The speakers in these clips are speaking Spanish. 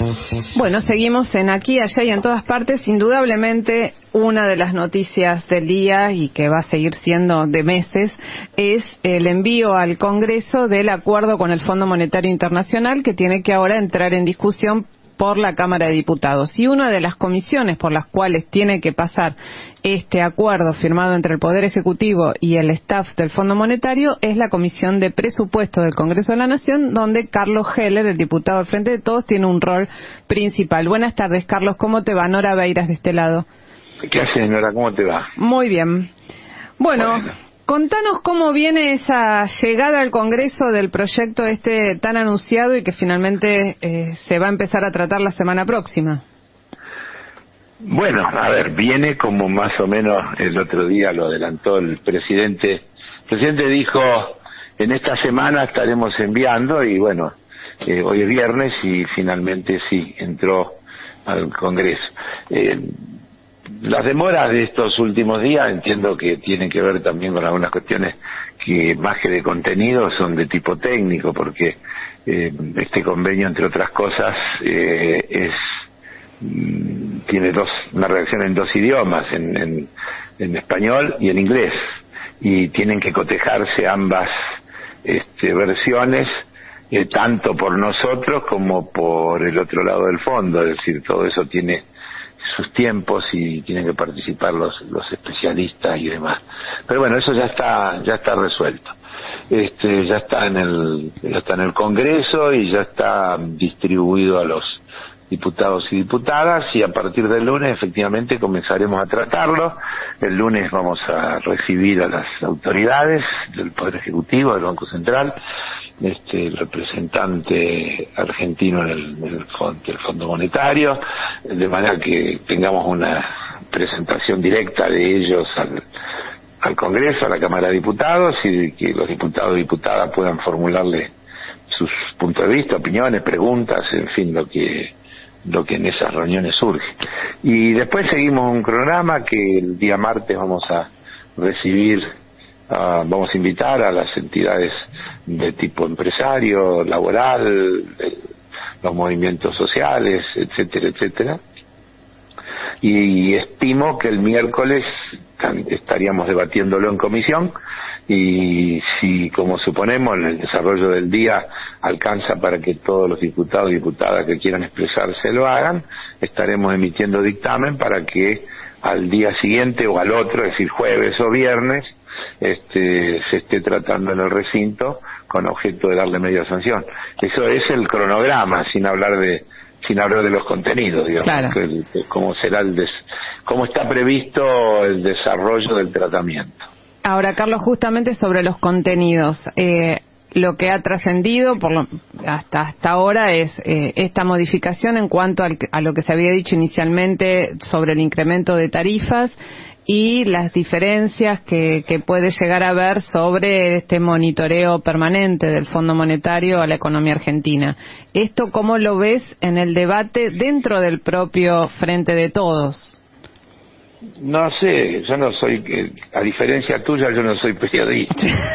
Bueno, seguimos en aquí, allá y en todas partes. Indudablemente, una de las noticias del día, y que va a seguir siendo de meses, es el envío al Congreso del acuerdo con el Fondo Monetario Internacional, que tiene que ahora entrar en discusión por la Cámara de Diputados. Y una de las comisiones por las cuales tiene que pasar este acuerdo firmado entre el Poder Ejecutivo y el staff del Fondo Monetario es la Comisión de Presupuesto del Congreso de la Nación, donde Carlos Heller, el diputado del Frente de Todos, tiene un rol principal. Buenas tardes, Carlos. ¿Cómo te va? Nora Beiras de este lado. ¿Qué haces, Nora? ¿Cómo te va? Muy bien. Bueno, contanos cómo viene esa llegada al Congreso del proyecto tan anunciado y que finalmente se va a empezar a tratar la semana próxima. Bueno, a ver, viene como más o menos el otro día lo adelantó el presidente. El presidente dijo, en esta semana estaremos enviando, y bueno, hoy es viernes y finalmente sí, entró al Congreso. Las demoras de estos últimos días entiendo que tienen que ver también con algunas cuestiones que más que de contenido son de tipo técnico, porque este convenio, entre otras cosas, tiene una redacción en dos idiomas, en español y en inglés, y tienen que cotejarse ambas versiones, tanto por nosotros como por el otro lado del fondo, es decir, todo eso tiene sus tiempos y tienen que participar los especialistas y demás. Pero bueno, eso ya está resuelto. Ya está en el Congreso y ya está distribuido a los diputados y diputadas, y a partir del lunes efectivamente comenzaremos a tratarlo. El lunes vamos a recibir a las autoridades del Poder Ejecutivo, del Banco Central, el representante argentino en el Fondo Monetario, de manera que tengamos una presentación directa de ellos al Congreso, a la Cámara de Diputados, y que los diputados y diputadas puedan formularle sus puntos de vista, opiniones, preguntas, en fin, lo que en esas reuniones surge. Y después seguimos un cronograma que el día martes vamos a invitar a las entidades de tipo empresario, laboral, los movimientos sociales, etcétera, etcétera. Y estimo que el miércoles estaríamos debatiéndolo en comisión, y si, como suponemos, el desarrollo del día alcanza para que todos los diputados y diputadas que quieran expresarse lo hagan, estaremos emitiendo dictamen para que al día siguiente o al otro, es decir, jueves o viernes, se esté tratando en el recinto con objeto de darle media sanción. Eso es el cronograma, sin hablar de los contenidos, digamos, claro. Cómo está previsto el desarrollo del tratamiento. Ahora, Carlos, justamente sobre los contenidos, lo que ha trascendido hasta ahora es esta modificación en cuanto a lo que se había dicho inicialmente sobre el incremento de tarifas y las diferencias que puede llegar a haber sobre este monitoreo permanente del Fondo Monetario a la economía argentina. ¿Esto cómo lo ves en el debate dentro del propio Frente de Todos? No sé, yo no soy, a diferencia tuya, yo no soy periodista.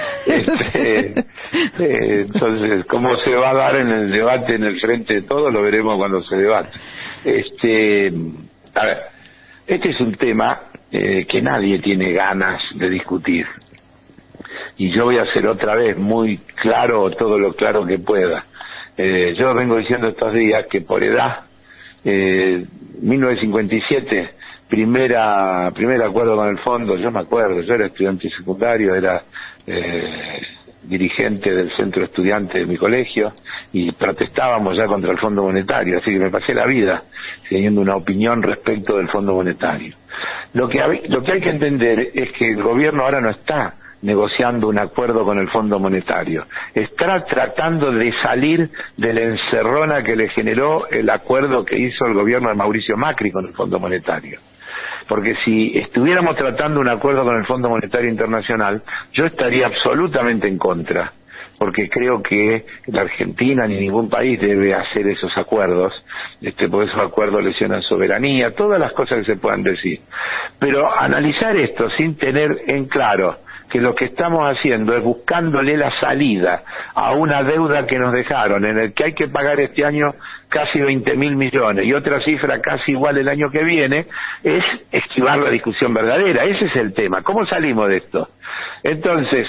Entonces, cómo se va a dar en el debate en el Frente de Todos lo veremos cuando se debate. A ver, este es un tema que nadie tiene ganas de discutir, y yo voy a hacer otra vez muy claro, todo lo claro que pueda. Yo vengo diciendo estos días que por edad, 1957, primer acuerdo con el fondo, yo me acuerdo, yo era estudiante secundario, era dirigente del centro estudiante de mi colegio, y protestábamos ya contra el Fondo Monetario, así que me pasé la vida teniendo una opinión respecto del Fondo Monetario. Lo que hay que entender es que el gobierno ahora no está negociando un acuerdo con el Fondo Monetario, está tratando de salir de la encerrona que le generó el acuerdo que hizo el gobierno de Mauricio Macri con el Fondo Monetario. Porque si estuviéramos tratando un acuerdo con el Fondo Monetario Internacional, yo estaría absolutamente en contra, porque creo que la Argentina ni ningún país debe hacer esos acuerdos, porque esos acuerdos lesionan soberanía, todas las cosas que se puedan decir. Pero analizar esto sin tener en claro que lo que estamos haciendo es buscándole la salida a una deuda que nos dejaron, en el que hay que pagar este año casi 20.000 millones y otra cifra casi igual el año que viene, es esquivar la discusión verdadera. Ese es el tema. ¿Cómo salimos de esto? Entonces,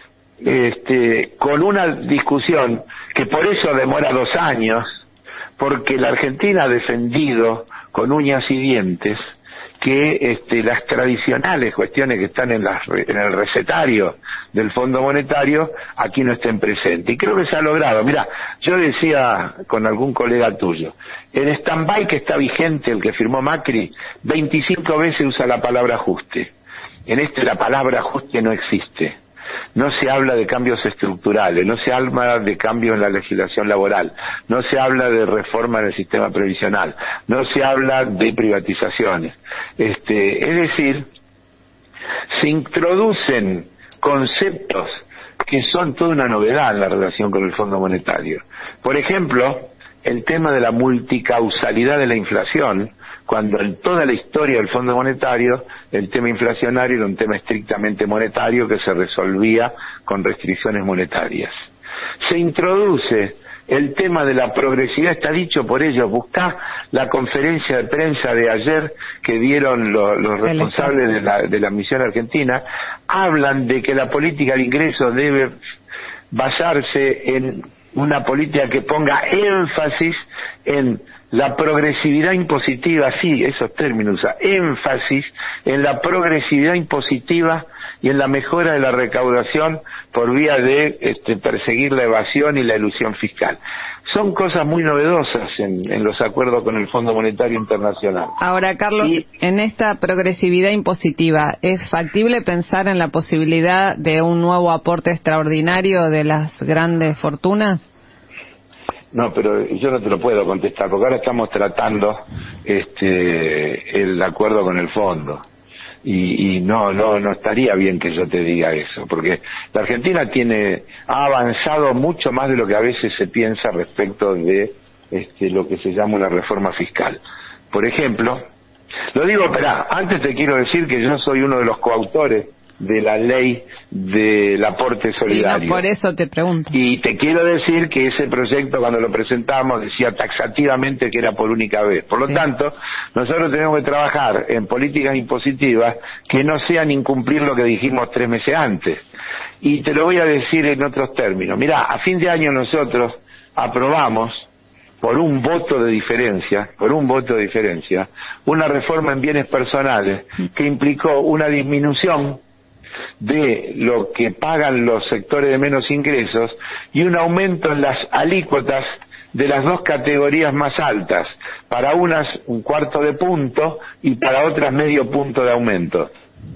con una discusión que por eso demora 2 años, porque la Argentina ha defendido con uñas y dientes que las tradicionales cuestiones que están en el recetario del Fondo Monetario aquí no estén presentes. Y creo que se ha logrado. Mira, yo decía con algún colega tuyo, en stand-by que está vigente, el que firmó Macri, 25 veces usa la palabra ajuste. En la palabra ajuste no existe. No se habla de cambios estructurales, no se habla de cambios en la legislación laboral, no se habla de reforma en el sistema previsional, no se habla de privatizaciones. Es decir, se introducen conceptos que son toda una novedad en la relación con el Fondo Monetario. Por ejemplo, el tema de la multicausalidad de la inflación, cuando en toda la historia del Fondo Monetario el tema inflacionario era un tema estrictamente monetario que se resolvía con restricciones monetarias. Se introduce el tema de la progresividad, está dicho por ellos, buscá la conferencia de prensa de ayer que dieron los responsables de la misión argentina, hablan de que la política de ingresos debe basarse en una política que ponga énfasis en la progresividad impositiva, sí, esos términos, énfasis en la progresividad impositiva y en la mejora de la recaudación por vía de perseguir la evasión y la elusión fiscal. Son cosas muy novedosas en los acuerdos con el Fondo Monetario Internacional. Ahora, Carlos, en esta progresividad impositiva, ¿es factible pensar en la posibilidad de un nuevo aporte extraordinario de las grandes fortunas? No, pero yo no te lo puedo contestar, porque ahora estamos tratando el acuerdo con el fondo. Y no estaría bien que yo te diga eso, porque la Argentina ha avanzado mucho más de lo que a veces se piensa respecto de lo que se llama una reforma fiscal. Por ejemplo, lo digo, antes te quiero decir que yo soy uno de los coautores de la ley del aporte solidario. Sí, no, por eso te pregunto. Y te quiero decir que ese proyecto, cuando lo presentamos, decía taxativamente que era por única vez. Por lo tanto, nosotros tenemos que trabajar en políticas impositivas que no sean incumplir lo que dijimos 3 meses antes. Y te lo voy a decir en otros términos. Mirá, a fin de año nosotros aprobamos por un voto de diferencia, una reforma en bienes personales que implicó una disminución de lo que pagan los sectores de menos ingresos y un aumento en las alícuotas de las 2 categorías más altas, para unas 1/4 de punto y para otras medio punto de aumento.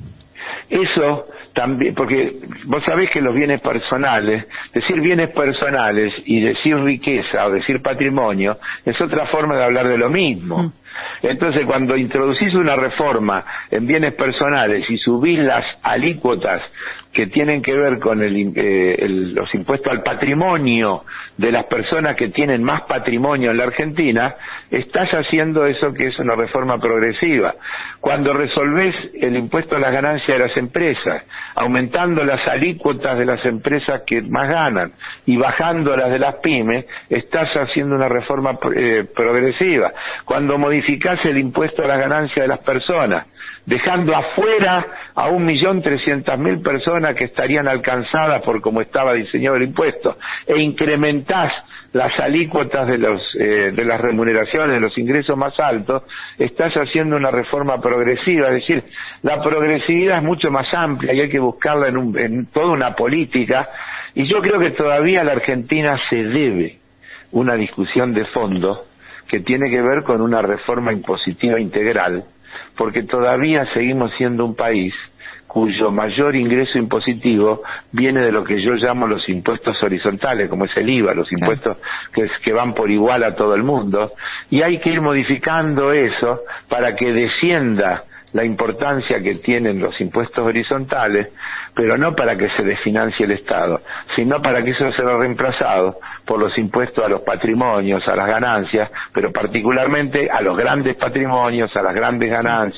Eso también, porque vos sabés que los bienes personales, decir bienes personales y decir riqueza o decir patrimonio es otra forma de hablar de lo mismo. Entonces, cuando introducís una reforma en bienes personales y subís las alícuotas que tienen que ver con los impuestos al patrimonio de las personas que tienen más patrimonio en la Argentina, estás haciendo eso que es una reforma progresiva. Cuando resolvés el impuesto a las ganancias de las empresas, aumentando las alícuotas de las empresas que más ganan y bajando las de las pymes, estás haciendo una reforma progresiva. Cuando modificás el impuesto a las ganancias de las personas, dejando afuera a 1.300.000 personas que estarían alcanzadas por cómo estaba diseñado el impuesto, e incrementás las alícuotas de las remuneraciones, de los ingresos más altos, estás haciendo una reforma progresiva. Es decir, la progresividad es mucho más amplia y hay que buscarla en toda una política, y yo creo que todavía a la Argentina se debe una discusión de fondo que tiene que ver con una reforma impositiva integral, porque todavía seguimos siendo un país cuyo mayor ingreso impositivo viene de lo que yo llamo los impuestos horizontales, como es el IVA, los impuestos que van por igual a todo el mundo, y hay que ir modificando eso para que descienda la importancia que tienen los impuestos horizontales, pero no para que se desfinancie el Estado, sino para que eso sea reemplazado por los impuestos a los patrimonios, a las ganancias, pero particularmente a los grandes patrimonios, a las grandes ganancias,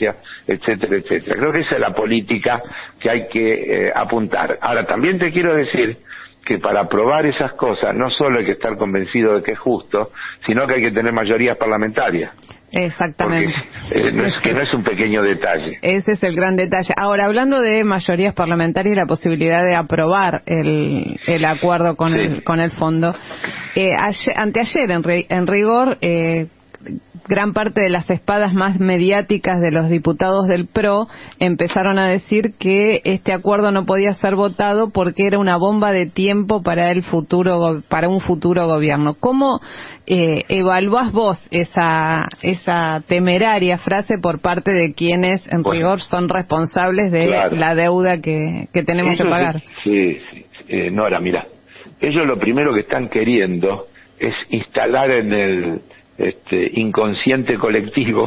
etcétera, etcétera. Creo que esa es la política que hay que apuntar. Ahora, también te quiero decir que para aprobar esas cosas no solo hay que estar convencido de que es justo, sino que hay que tener mayorías parlamentarias. Exactamente. Porque no es un pequeño detalle. Ese es el gran detalle. Ahora, hablando de mayorías parlamentarias y la posibilidad de aprobar el acuerdo con el fondo, anteayer, en rigor, gran parte de las espadas más mediáticas de los diputados del PRO empezaron a decir que este acuerdo no podía ser votado porque era una bomba de tiempo para un futuro gobierno. ¿Cómo evaluás vos esa temeraria frase por parte de quienes en rigor son responsables de la deuda que tenemos que pagar? Sí. Nora, mira, ellos lo primero que están queriendo es instalar en el inconsciente colectivo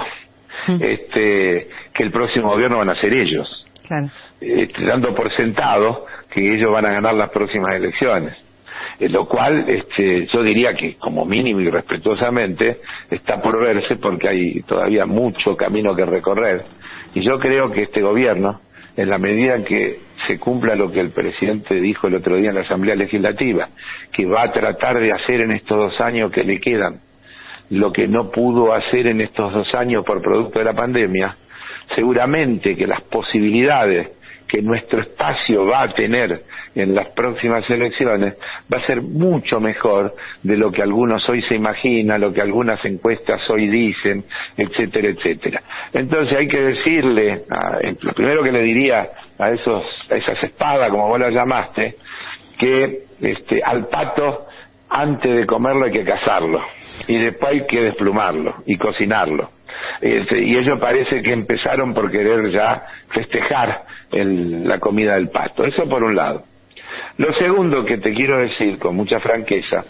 que el próximo gobierno van a ser ellos, claro. Dando por sentado que ellos van a ganar las próximas elecciones, lo cual yo diría que como mínimo y respetuosamente está por verse, porque hay todavía mucho camino que recorrer, y yo creo que este gobierno, en la medida en que se cumpla lo que el presidente dijo el otro día en la Asamblea Legislativa, que va a tratar de hacer en estos 2 años que le quedan lo que no pudo hacer en estos 2 años por producto de la pandemia, seguramente que las posibilidades que nuestro espacio va a tener en las próximas elecciones va a ser mucho mejor de lo que algunos hoy se imaginan, lo que algunas encuestas hoy dicen, etcétera, etcétera. Entonces hay que decirle, lo primero que le diría a esas espadas, como vos las llamaste, que al pato antes de comerlo hay que cazarlo, y después hay que desplumarlo y cocinarlo. Y ellos parece que empezaron por querer ya festejar la comida del pato. Eso por un lado. Lo segundo que te quiero decir con mucha franqueza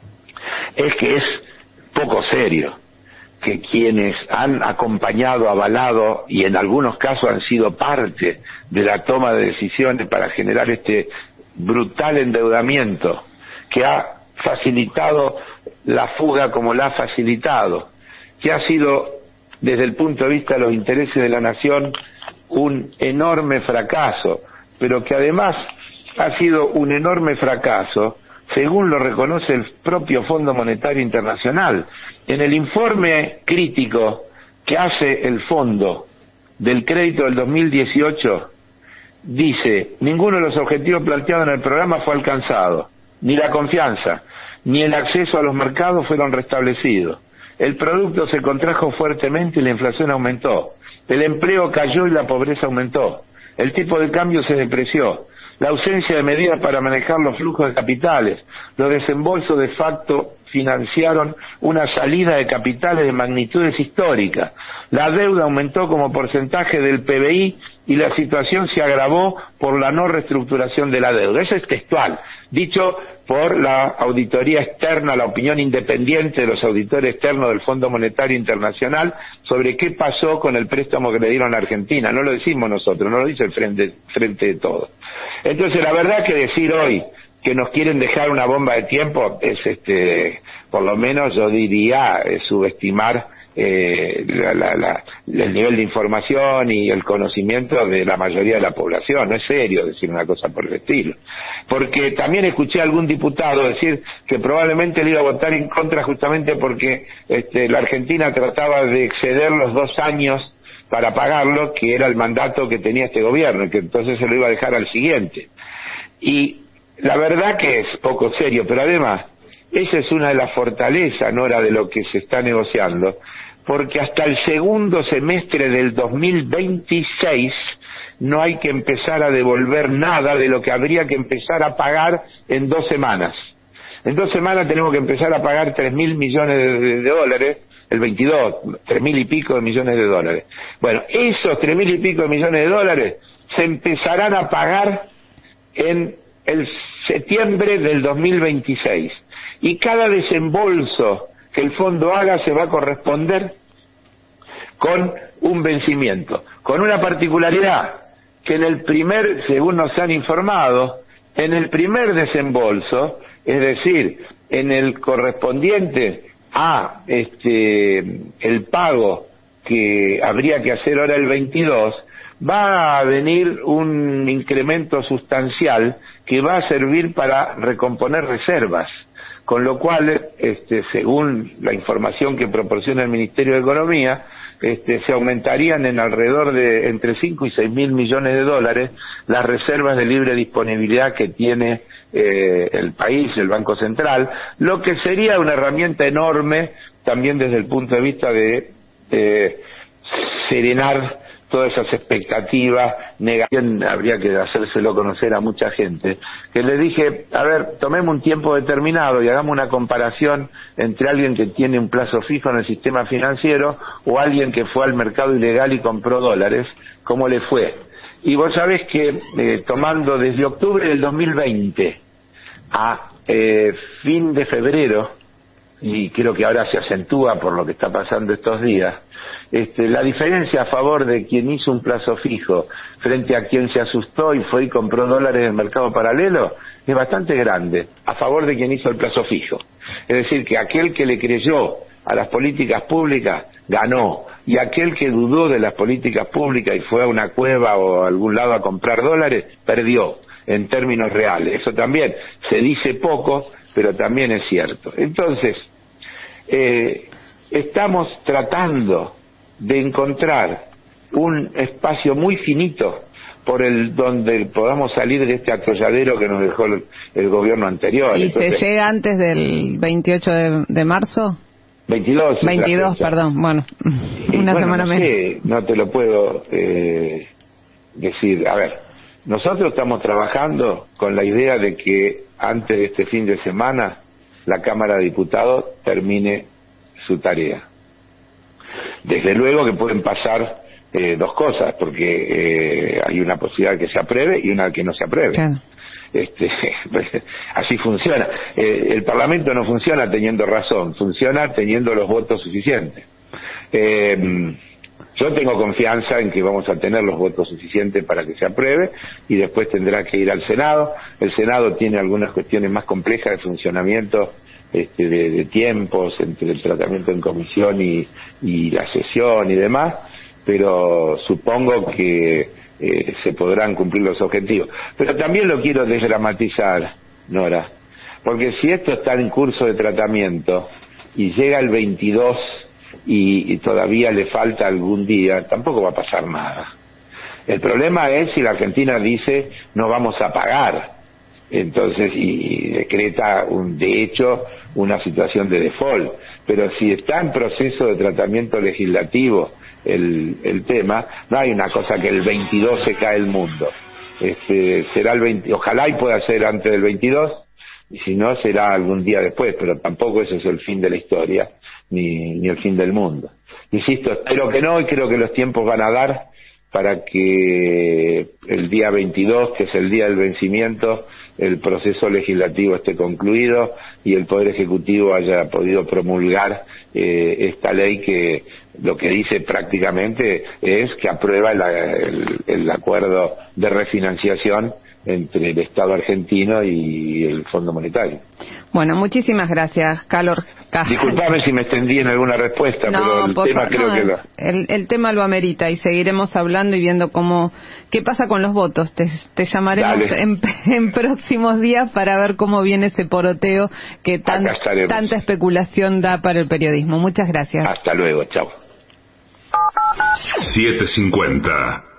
es que es poco serio que quienes han acompañado, avalado y en algunos casos han sido parte de la toma de decisiones para generar este brutal endeudamiento que ha facilitado la fuga como la ha facilitado, que ha sido desde el punto de vista de los intereses de la nación un enorme fracaso, pero que además ha sido un enorme fracaso según lo reconoce el propio Fondo Monetario Internacional. En el informe crítico que hace el fondo del crédito del 2018 dice: ninguno de los objetivos planteados en el programa fue alcanzado, ni la confianza ni el acceso a los mercados fueron restablecidos. El producto se contrajo fuertemente y la inflación aumentó. El empleo cayó y la pobreza aumentó. El tipo de cambio se depreció. La ausencia de medidas para manejar los flujos de capitales, los desembolsos de facto financiaron una salida de capitales de magnitudes históricas. La deuda aumentó como porcentaje del PBI y la situación se agravó por la no reestructuración de la deuda. Eso es textual, dicho por la auditoría externa, la opinión independiente de los auditores externos del Fondo Monetario Internacional sobre qué pasó con el préstamo que le dieron a Argentina. No lo decimos nosotros, no lo dice el frente de todos. Entonces, la verdad que decir hoy que nos quieren dejar una bomba de tiempo es, por lo menos yo diría, subestimar el nivel de información y el conocimiento de la mayoría de la población. No es serio decir una cosa por el estilo, porque también escuché a algún diputado decir que probablemente le iba a votar en contra justamente porque la Argentina trataba de exceder los 2 años para pagarlo, que era el mandato que tenía este gobierno, y que entonces se lo iba a dejar al siguiente. Y la verdad que es poco serio, pero además esa es una de las fortalezas, Nora, de lo que se está negociando, porque hasta el segundo semestre del 2026 no hay que empezar a devolver nada de lo que habría que empezar a pagar en 2 semanas. En 2 semanas tenemos que empezar a pagar 3.000 millones de dólares, el 22, 3.000 y pico de millones de dólares. Bueno, esos 3.000 y pico de millones de dólares se empezarán a pagar en el septiembre del 2026. Y cada desembolso que el fondo haga se va a corresponder con un vencimiento, con una particularidad, que en el primer, según nos han informado, en el primer desembolso, es decir, en el correspondiente a el pago que habría que hacer ahora el 22, va a venir un incremento sustancial que va a servir para recomponer reservas, con lo cual, según la información que proporciona el Ministerio de Economía, se aumentarían en alrededor de entre 5 y 6 mil millones de dólares las reservas de libre disponibilidad que tiene el país, el Banco Central, lo que sería una herramienta enorme también desde el punto de vista de serenar todas esas expectativas negativas. Habría que hacérselo conocer a mucha gente, que le dije, a ver, tomemos un tiempo determinado y hagamos una comparación entre alguien que tiene un plazo fijo en el sistema financiero o alguien que fue al mercado ilegal y compró dólares, ¿cómo le fue? Y vos sabés que tomando desde octubre del 2020 a fin de febrero, y creo que ahora se acentúa por lo que está pasando estos días, la diferencia a favor de quien hizo un plazo fijo frente a quien se asustó y fue y compró dólares en el mercado paralelo es bastante grande, a favor de quien hizo el plazo fijo. Es decir, que aquel que le creyó a las políticas públicas ganó, y aquel que dudó de las políticas públicas y fue a una cueva o a algún lado a comprar dólares, perdió en términos reales. Eso también se dice poco, pero también es cierto. Entonces, estamos tratando de encontrar un espacio muy finito por donde podamos salir de este atolladero que nos dejó el gobierno anterior. ¿Y entonces, se llega antes del 28 de marzo? 22, perdón, bueno, una semana menos. No te lo puedo decir. A ver, nosotros estamos trabajando con la idea de que antes de este fin de semana la Cámara de Diputados termine su tarea. Desde luego que pueden pasar dos cosas, porque hay una posibilidad que se apruebe y una que no se apruebe. Claro. Así funciona. El Parlamento no funciona teniendo razón, funciona teniendo los votos suficientes. Yo tengo confianza en que vamos a tener los votos suficientes para que se apruebe y después tendrá que ir al Senado. El Senado tiene algunas cuestiones más complejas de funcionamiento, de tiempos entre el tratamiento en comisión y la sesión y demás, pero supongo que se podrán cumplir los objetivos. Pero también lo quiero desdramatizar, Nora, porque si esto está en curso de tratamiento y llega el 22 y todavía le falta algún día, tampoco va a pasar nada. El problema es si la Argentina dice no vamos a pagar, entonces, y decreta de hecho una situación de default. Pero si está en proceso de tratamiento legislativo el tema, no hay una cosa que el 22 se cae el mundo. Será el 20, ojalá y pueda ser antes del 22, y si no será algún día después, pero tampoco ese es el fin de la historia, ni el fin del mundo. Insisto, espero que no, y creo que los tiempos van a dar para que el día 22, que es el día del vencimiento, el proceso legislativo esté concluido y el Poder Ejecutivo haya podido promulgar esta ley que lo que dice prácticamente es que aprueba el acuerdo de refinanciación entre el Estado argentino y el Fondo Monetario. Bueno, muchísimas gracias, Calor. Disculpame si me extendí en alguna respuesta, pero el tema creo que el tema lo amerita y seguiremos hablando y viendo qué pasa con los votos. Te llamaremos en próximos días para ver cómo viene ese poroteo que tanta especulación da para el periodismo. Muchas gracias. Hasta luego, chao. 7:50